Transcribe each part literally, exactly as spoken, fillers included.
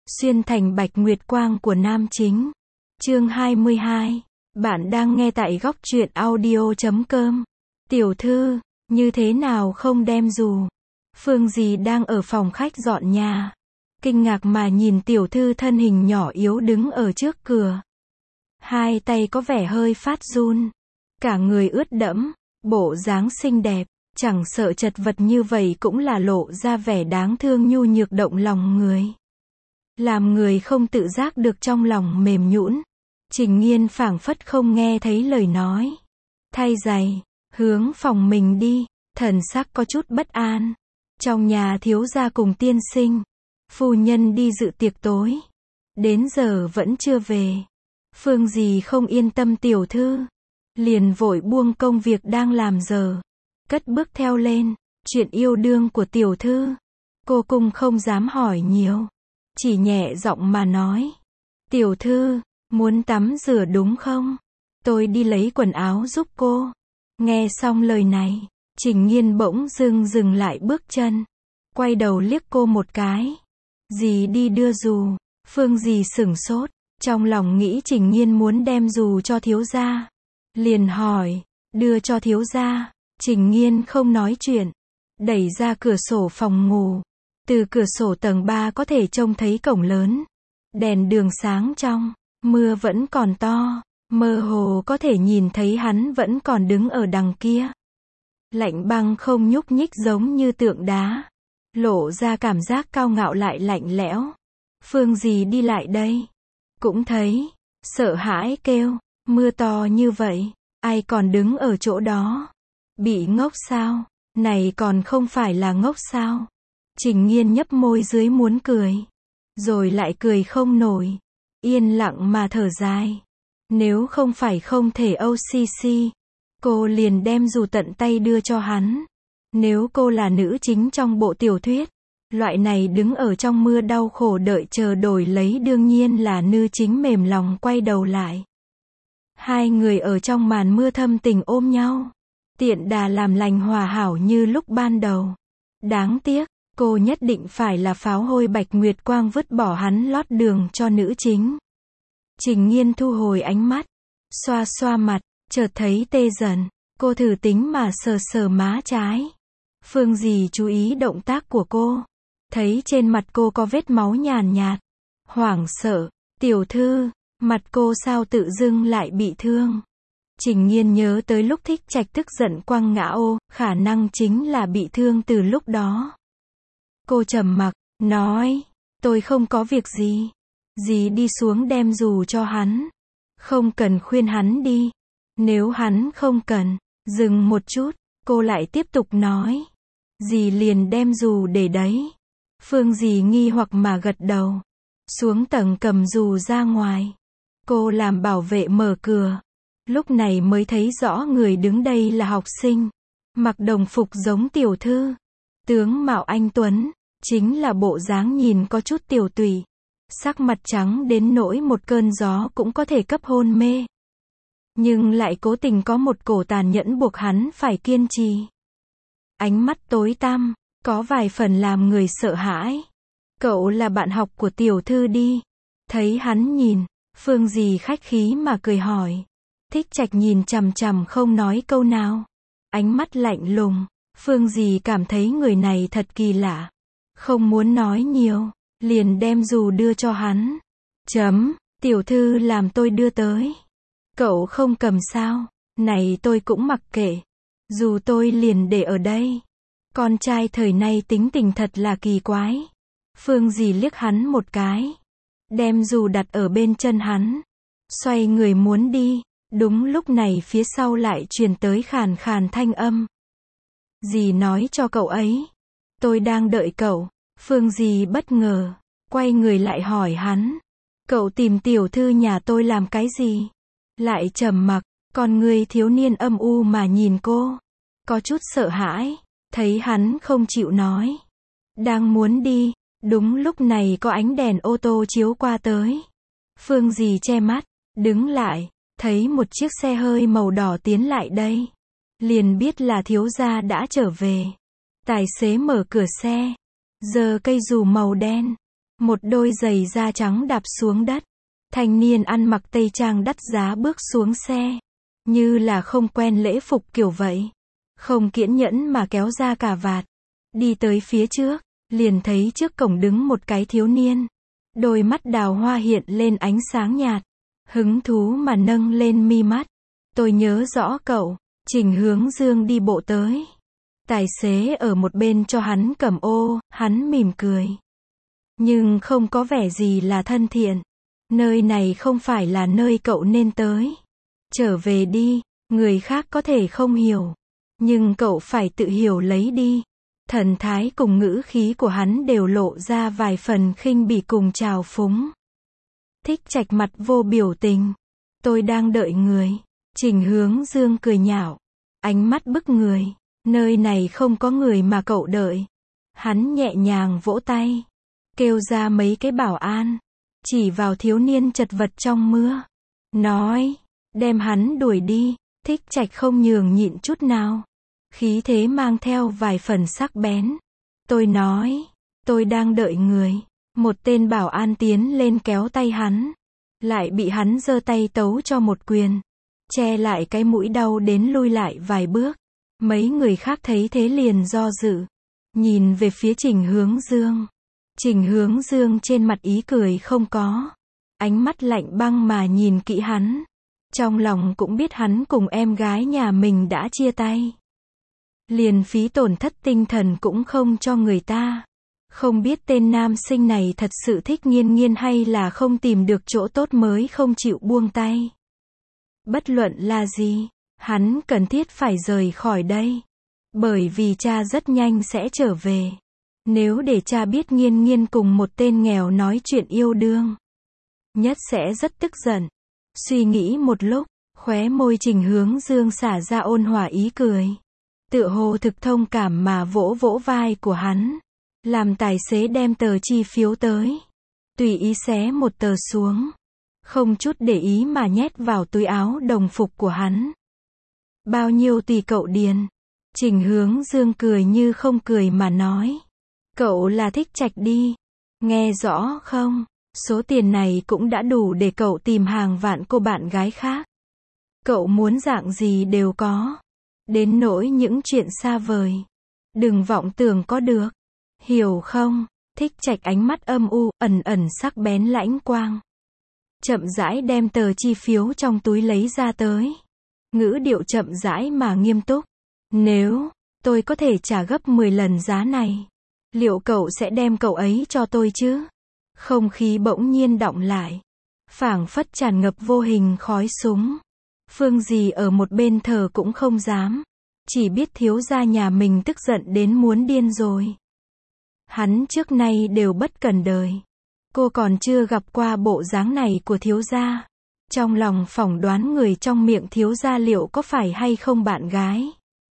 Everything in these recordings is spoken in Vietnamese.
Xuyên thành bạch nguyệt quang của nam chính. Chương hai mươi hai. Bạn đang nghe tại góc truyện audio chấm com. Tiểu thư, như thế nào không đem dù? Phương Dì đang ở phòng khách dọn nhà. Kinh ngạc mà nhìn tiểu thư thân hình nhỏ yếu đứng ở trước cửa. Hai tay có vẻ hơi phát run. Cả người ướt đẫm, bộ dáng xinh đẹp, chẳng sợ chật vật như vậy cũng là lộ ra vẻ đáng thương nhu nhược động lòng người. Làm người không tự giác được trong lòng mềm nhũn. Trình Nghiên phảng phất không nghe thấy lời nói. Thay giày, hướng phòng mình đi, thần sắc có chút bất an. Trong nhà thiếu gia cùng tiên sinh, phu nhân đi dự tiệc tối. Đến giờ vẫn chưa về. Phương Dì không yên tâm tiểu thư. Liền vội buông công việc đang làm giờ. Cất bước theo lên. Chuyện yêu đương của tiểu thư. Cô cung không dám hỏi nhiều. Chỉ nhẹ giọng mà nói. Tiểu thư, muốn tắm rửa đúng không? Tôi đi lấy quần áo giúp cô. Nghe xong lời này, Trình Nghiên bỗng dưng dừng lại bước chân. Quay đầu liếc cô một cái. Dì đi đưa dù. Phương Dì sửng sốt. Trong lòng nghĩ Trình Nghiên muốn đem dù cho thiếu gia. Liền hỏi, đưa cho thiếu gia. Trình Nghiên không nói chuyện. Đẩy ra cửa sổ phòng ngủ. Từ cửa sổ tầng ba có thể trông thấy cổng lớn. Đèn đường sáng trong. Mưa vẫn còn to. Mơ hồ có thể nhìn thấy hắn vẫn còn đứng ở đằng kia. Lạnh băng không nhúc nhích giống như tượng đá. Lộ ra cảm giác cao ngạo lại lạnh lẽo. Phương Dì đi lại đây. Cũng thấy. Sợ hãi kêu. Mưa to như vậy. Ai còn đứng ở chỗ đó? Bị ngốc sao? Này còn không phải là ngốc sao? Trình Nghiên nhấp môi dưới muốn cười. Rồi lại cười không nổi. Yên lặng mà thở dài. Nếu không phải không thể ô xê xê, cô liền đem dù tận tay đưa cho hắn. Nếu cô là nữ chính trong bộ tiểu thuyết, loại này đứng ở trong mưa đau khổ đợi chờ đổi lấy đương nhiên là nữ chính mềm lòng quay đầu lại. Hai người ở trong màn mưa thâm tình ôm nhau. Tiện đà làm lành hòa hảo như lúc ban đầu. Đáng tiếc, cô nhất định phải là pháo hôi bạch nguyệt quang vứt bỏ hắn lót đường cho nữ chính. Trình Nghiên thu hồi ánh mắt. Xoa xoa mặt, chợt thấy tê dần. Cô thử tính mà sờ sờ má trái. Phương Dì chú ý động tác của cô. Thấy trên mặt cô có vết máu nhàn nhạt. Hoảng sợ, tiểu thư, mặt cô sao tự dưng lại bị thương. Trình Nghiên nhớ tới lúc Thích Trạch tức giận quăng ngã ô, khả năng chính là bị thương từ lúc đó. Cô trầm mặc, nói, tôi không có việc gì. Dì đi xuống đem dù cho hắn. Không cần khuyên hắn đi. Nếu hắn không cần, dừng một chút, cô lại tiếp tục nói. Dì liền đem dù để đấy. Phương Dì nghi hoặc mà gật đầu. Xuống tầng cầm dù ra ngoài. Cô làm bảo vệ mở cửa. Lúc này mới thấy rõ người đứng đây là học sinh. Mặc đồng phục giống tiểu thư. Tướng mạo anh tuấn. Chính là bộ dáng nhìn có chút tiểu tụy. Sắc mặt trắng đến nỗi một cơn gió cũng có thể cấp hôn mê. Nhưng lại cố tình có một cổ tàn nhẫn buộc hắn phải kiên trì. Ánh mắt tối tăm, có vài phần làm người sợ hãi. Cậu là bạn học của tiểu thư đi. Thấy hắn nhìn, Phương Dì khách khí mà cười hỏi. Thích Trạch nhìn chằm chằm không nói câu nào. Ánh mắt lạnh lùng. Phương Dì cảm thấy người này thật kỳ lạ. Không muốn nói nhiều. Liền đem dù đưa cho hắn. Chấm, tiểu thư làm tôi đưa tới. Cậu không cầm sao? Này tôi cũng mặc kệ. Dù tôi liền để ở đây. Con trai thời nay tính tình thật là kỳ quái. Phương Dì liếc hắn một cái. Đem dù đặt ở bên chân hắn. Xoay người muốn đi. Đúng lúc này phía sau lại truyền tới khàn khàn thanh âm. Dì nói cho cậu ấy. Tôi đang đợi cậu. Phương Dì bất ngờ. Quay người lại hỏi hắn. Cậu tìm tiểu thư nhà tôi làm cái gì? Lại trầm mặc. Con người thiếu niên âm u mà nhìn cô. Có chút sợ hãi. Thấy hắn không chịu nói. Đang muốn đi. Đúng lúc này có ánh đèn ô tô chiếu qua tới. Phương Dì che mắt. Đứng lại. Thấy một chiếc xe hơi màu đỏ tiến lại đây. Liền biết là thiếu gia đã trở về. Tài xế mở cửa xe. Giơ cây dù màu đen. Một đôi giày da trắng đạp xuống đất. Thanh niên ăn mặc tây trang đắt giá bước xuống xe. Như là không quen lễ phục kiểu vậy. Không kiễng nhẫn mà kéo ra cà vạt. Đi tới phía trước, liền thấy trước cổng đứng một cái thiếu niên. Đôi mắt đào hoa hiện lên ánh sáng nhạt. Hứng thú mà nâng lên mi mắt. Tôi nhớ rõ cậu. Trình Hướng Dương đi bộ tới. Tài xế ở một bên cho hắn cầm ô, hắn mỉm cười. Nhưng không có vẻ gì là thân thiện. Nơi này không phải là nơi cậu nên tới. Trở về đi, người khác có thể không hiểu. Nhưng cậu phải tự hiểu lấy đi. Thần thái cùng ngữ khí của hắn đều lộ ra vài phần khinh bỉ cùng trào phúng. Thích Trạch mặt vô biểu tình. Tôi đang đợi người. Trình Hướng Dương cười nhạo. Ánh mắt bức người. Nơi này không có người mà cậu đợi. Hắn nhẹ nhàng vỗ tay. Kêu ra mấy cái bảo an. Chỉ vào thiếu niên chật vật trong mưa. Nói. Đem hắn đuổi đi. Thích Trạch không nhường nhịn chút nào. Khí thế mang theo vài phần sắc bén. Tôi nói. Tôi đang đợi người. Một tên bảo an tiến lên kéo tay hắn. Lại bị hắn giơ tay tấu cho một quyền. Che lại cái mũi đau đến lui lại vài bước. Mấy người khác thấy thế liền do dự. Nhìn về phía Trình Hướng Dương. Trình Hướng Dương trên mặt ý cười không có. Ánh mắt lạnh băng mà nhìn kỹ hắn. Trong lòng cũng biết hắn cùng em gái nhà mình đã chia tay. Liền phí tổn thất tinh thần cũng không cho người ta. Không biết tên nam sinh này thật sự thích Nghiên Nghiên hay là không tìm được chỗ tốt mới không chịu buông tay. Bất luận là gì, hắn cần thiết phải rời khỏi đây. Bởi vì cha rất nhanh sẽ trở về. Nếu để cha biết Nghiên Nghiên cùng một tên nghèo nói chuyện yêu đương, nhất sẽ rất tức giận. Suy nghĩ một lúc, khóe môi Trình Hướng Dương xả ra ôn hòa ý cười. Tựa hồ thực thông cảm mà vỗ vỗ vai của hắn. Làm tài xế đem tờ chi phiếu tới. Tùy ý xé một tờ xuống. Không chút để ý mà nhét vào túi áo đồng phục của hắn. Bao nhiêu tùy cậu điền. Trình Hướng Dương cười như không cười mà nói. Cậu là Thích Trạch đi. Nghe rõ không? Số tiền này cũng đã đủ để cậu tìm hàng vạn cô bạn gái khác. Cậu muốn dạng gì đều có. Đến nỗi những chuyện xa vời. Đừng vọng tưởng có được. Hiểu không? Thích Trạch ánh mắt âm u, ẩn ẩn sắc bén lãnh quang. Chậm rãi đem tờ chi phiếu trong túi lấy ra tới. Ngữ điệu chậm rãi mà nghiêm túc. Nếu tôi có thể trả gấp mười lần giá này, liệu cậu sẽ đem cậu ấy cho tôi chứ? Không khí bỗng nhiên đọng lại. Phảng phất tràn ngập vô hình khói súng. Phương Dì ở một bên thờ cũng không dám. Chỉ biết thiếu gia nhà mình tức giận đến muốn điên rồi. Hắn trước nay đều bất cần đời. Cô còn chưa gặp qua bộ dáng này của thiếu gia. Trong lòng phỏng đoán người trong miệng thiếu gia liệu có phải hay không bạn gái.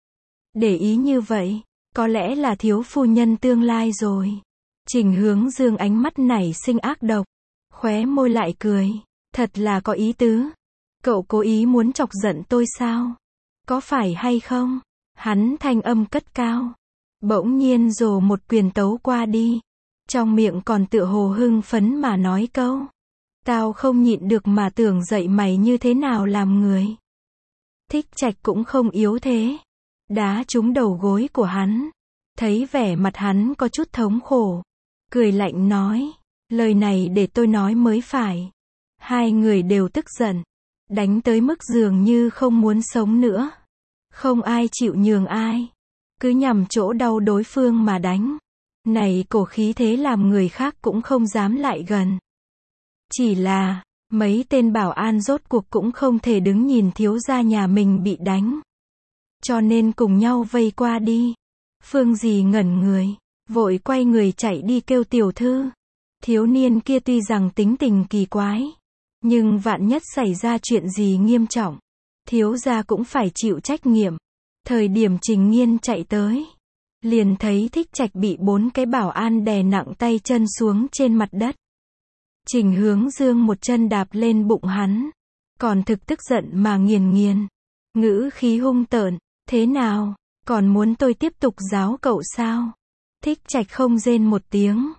Để ý như vậy, có lẽ là thiếu phu nhân tương lai rồi. Trình Hướng Dương ánh mắt nảy sinh ác độc. Khóe môi lại cười. Thật là có ý tứ. Cậu cố ý muốn chọc giận tôi sao? Có phải hay không? Hắn thanh âm cất cao. Bỗng nhiên rồ một quyền tấu qua đi. Trong miệng còn tựa hồ hưng phấn mà nói câu. Tao không nhịn được mà tưởng dậy mày như thế nào làm người. Thích Trạch cũng không yếu thế. Đá trúng đầu gối của hắn. Thấy vẻ mặt hắn có chút thống khổ. Cười lạnh nói. Lời này để tôi nói mới phải. Hai người đều tức giận. Đánh tới mức dường như không muốn sống nữa. Không ai chịu nhường ai. Cứ nhằm chỗ đau đối phương mà đánh. Này cổ khí thế làm người khác cũng không dám lại gần. Chỉ là, mấy tên bảo an rốt cuộc cũng không thể đứng nhìn thiếu gia nhà mình bị đánh. Cho nên cùng nhau vây qua đi. Phương Dì ngẩn người, vội quay người chạy đi kêu tiểu thư. Thiếu niên kia tuy rằng tính tình kỳ quái, nhưng vạn nhất xảy ra chuyện gì nghiêm trọng, thiếu gia cũng phải chịu trách nhiệm. Thời điểm Trình Nghiên chạy tới, liền thấy Thích Trạch bị bốn cái bảo an đè nặng tay chân xuống trên mặt đất. Trình Hướng Dương một chân đạp lên bụng hắn, còn thực tức giận mà nghiền nghiền. Ngữ khí hung tợn, thế nào, còn muốn tôi tiếp tục giáo cậu sao? Thích Trạch không rên một tiếng.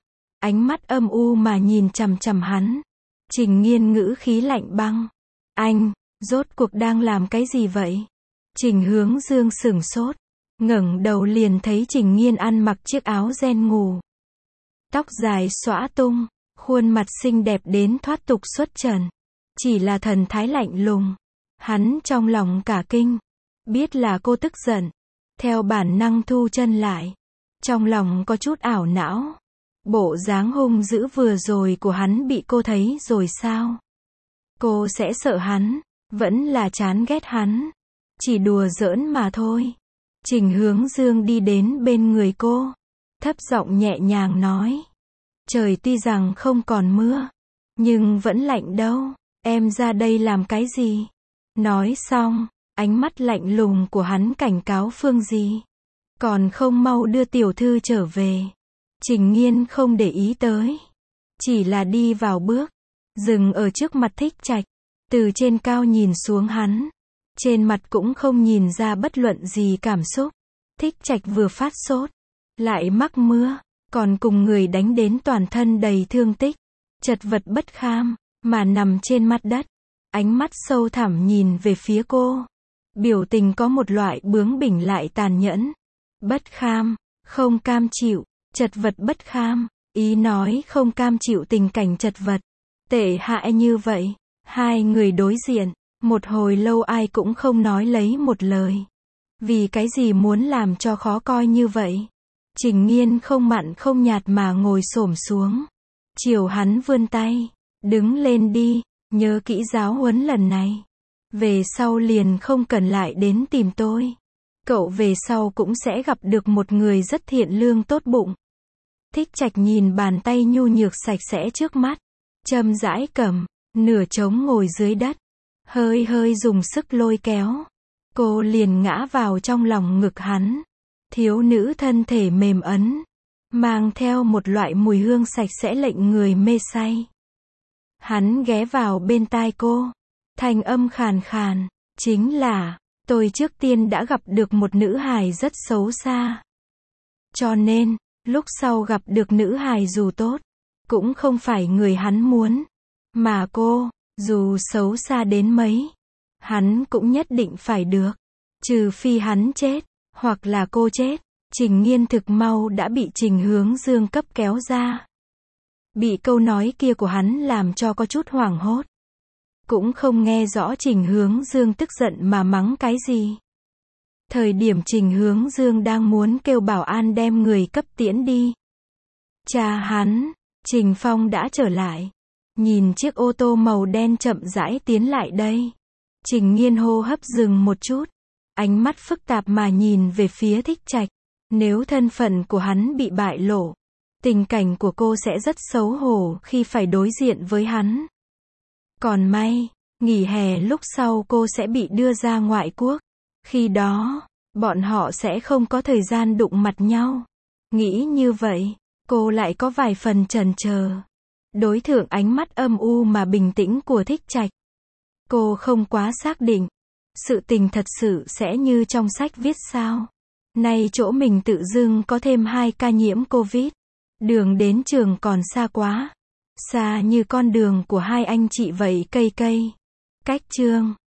ánh mắt âm u mà nhìn chằm chằm hắn. Trình Nghiên ngữ khí lạnh băng. Anh, rốt cuộc đang làm cái gì vậy? Trình Hướng Dương sửng sốt, ngẩng đầu liền thấy Trình Nghiên ăn mặc chiếc áo ren ngủ. Tóc dài xõa tung, khuôn mặt xinh đẹp đến thoát tục xuất trần. Chỉ là thần thái lạnh lùng. Hắn trong lòng cả kinh. Biết là cô tức giận. Theo bản năng thu chân lại. Trong lòng có chút ảo não. Bộ dáng hung dữ vừa rồi của hắn bị cô thấy rồi sao? Cô sẽ sợ hắn, vẫn là chán ghét hắn. Chỉ đùa giỡn mà thôi. Trình Hướng Dương đi đến bên người cô. Thấp giọng nhẹ nhàng nói. Trời tuy rằng không còn mưa, nhưng vẫn lạnh đâu. Em ra đây làm cái gì? Nói xong, ánh mắt lạnh lùng của hắn cảnh cáo Phương Di. Còn không mau đưa tiểu thư trở về. Trình Nghiên không để ý tới. Chỉ là đi vào bước. Dừng ở trước mặt Thích Trạch. Từ trên cao nhìn xuống hắn. Trên mặt cũng không nhìn ra bất luận gì cảm xúc. Thích Trạch vừa phát sốt. Lại mắc mưa. Còn cùng người đánh đến toàn thân đầy thương tích. Chật vật bất kham. Mà nằm trên mặt đất. Ánh mắt sâu thẳm nhìn về phía cô. Biểu tình có một loại bướng bỉnh lại tàn nhẫn. Bất kham. Không cam chịu. Chật vật bất kham. Ý nói không cam chịu tình cảnh chật vật. Tệ hại như vậy. Hai người đối diện. Một hồi lâu ai cũng không nói lấy một lời. Vì cái gì muốn làm cho khó coi như vậy? Trình Nghiên không mặn không nhạt mà ngồi xổm xuống. Chiều hắn vươn tay. Đứng lên đi. Nhớ kỹ giáo huấn lần này. Về sau liền không cần lại đến tìm tôi. Cậu về sau cũng sẽ gặp được một người rất thiện lương tốt bụng. Thích Trạch nhìn bàn tay nhu nhược sạch sẽ trước mắt. Châm rãi cầm. Nửa trống ngồi dưới đất. Hơi hơi dùng sức lôi kéo. Cô liền ngã vào trong lòng ngực hắn. Thiếu nữ thân thể mềm ấn. Mang theo một loại mùi hương sạch sẽ lệnh người mê say. Hắn ghé vào bên tai cô. Thanh âm khàn khàn. Chính là, tôi trước tiên đã gặp được một nữ hài rất xấu xa. Cho nên, lúc sau gặp được nữ hài dù tốt, cũng không phải người hắn muốn. Mà cô, dù xấu xa đến mấy, hắn cũng nhất định phải được. Trừ phi hắn chết, hoặc là cô chết. Trình Nghiên thực mau đã bị Trình Hướng Dương cấp kéo ra. Bị câu nói kia của hắn làm cho có chút hoảng hốt. Cũng không nghe rõ Trình Hướng Dương tức giận mà mắng cái gì. Thời điểm Trình Hướng Dương đang muốn kêu bảo an đem người cấp tiễn đi. Cha hắn, Trình Phong đã trở lại. Nhìn chiếc ô tô màu đen chậm rãi tiến lại đây. Trình Nghiên hô hấp dừng một chút. Ánh mắt phức tạp mà nhìn về phía Thích Trạch. Nếu thân phận của hắn bị bại lộ, tình cảnh của cô sẽ rất xấu hổ khi phải đối diện với hắn. Còn may, nghỉ hè lúc sau cô sẽ bị đưa ra ngoại quốc. Khi đó, bọn họ sẽ không có thời gian đụng mặt nhau. Nghĩ như vậy, cô lại có vài phần chần chờ. Đối thượng ánh mắt âm u mà bình tĩnh của Thích Trạch. Cô không quá xác định. Sự tình thật sự sẽ như trong sách viết sao? Nay chỗ mình tự dưng có thêm hai ca nhiễm Covid. Đường đến trường còn xa quá. Xa như con đường của hai anh chị vậy cây cây. Cách chương